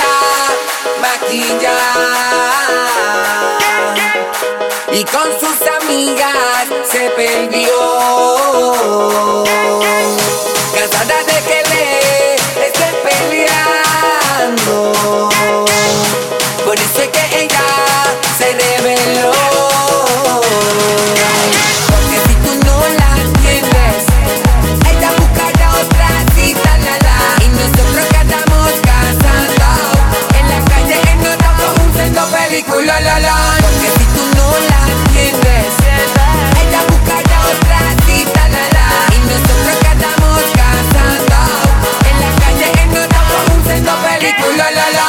maquillar y con sus amigas se perdió. Cansada de que le estén peleando, por eso es que ella se rebeló. Porque si tú no la entiendes, ella buscará otra cita, la la. Y nosotros que andamos cazando en la calle ennotando un sendo película, la la. Porque si tú no la entiendes, ella buscará otra cita, la la. Y nosotros que andamos cazando en la calle ennotando un sendo película, la la.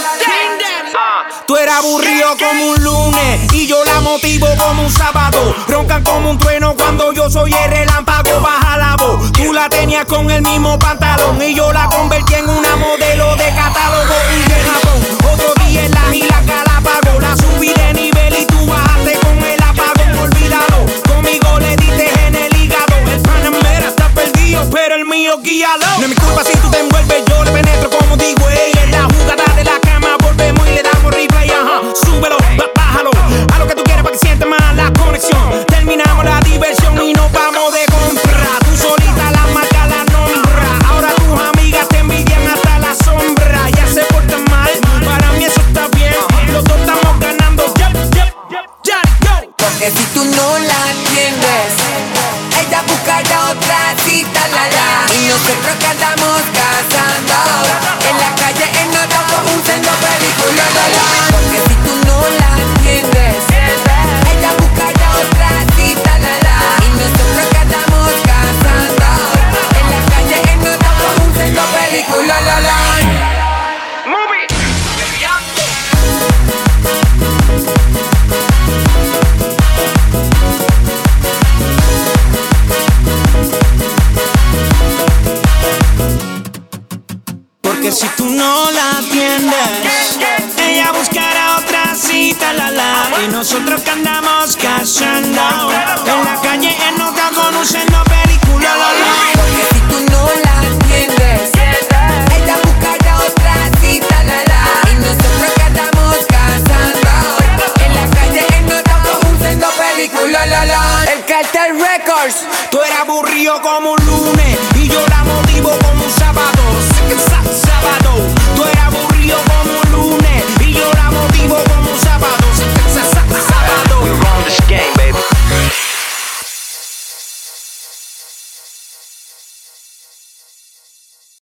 Tú eras aburrido como un lunes y yo la motivo como un sábado. Roncan como un trueno cuando yo soy el relámpago. Baja la voz, tú la tenías con el mismo pantalón y yo la convertí en una modelo de catálogo. Y de Japón, otro día en la isla Galápagos. La subí de nivel y tú bajaste con el apagón. Olvídalo, conmigo le diste en el hígado. El Panamera está perdido, pero el mío guíalo. No es mi culpa si tú te envuelves, yo le penetro como digo ella. En la jugada de la cama volvemos y le damos replay, ajá. Súbelo, bájalo, a lo que tú quieras para que sientas más la conexión. Terminamos la diversión y nos vamos de compra. Tú solita la marca la nombra. Ahora tus amigas te envidian hasta la sombra. Ya se portan mal, para mí eso está bien. Los dos estamos ganando, ya, go. Porque si tú no la entiendes, ella buscará otra cita, la la. Y nosotros que andamos cazando en la calle ennotando un sendo película, la la. Porque si tú no la entiendes, ella buscará otra cita, la la. Y nosotros que andamos cazando en la calle ennotando un sendo película, la la. Porque si tú no la atiendes, ella buscará otra cita, la la. Y nosotros que andamos cazando en la calle ennotando conociendo película, la la. Porque si tú no la entiendes, ella buscará otra cita, la la. Y nosotros que andamos cazando en la calle ennotando un sendo película, la la. El Cartel Records. Tú eras aburrido como un lunes y yo la motivo como un sábado. Sábado. Tú eras aburrido como un lunes y yo la motivo como un sábado. Sábado. We run this game, baby.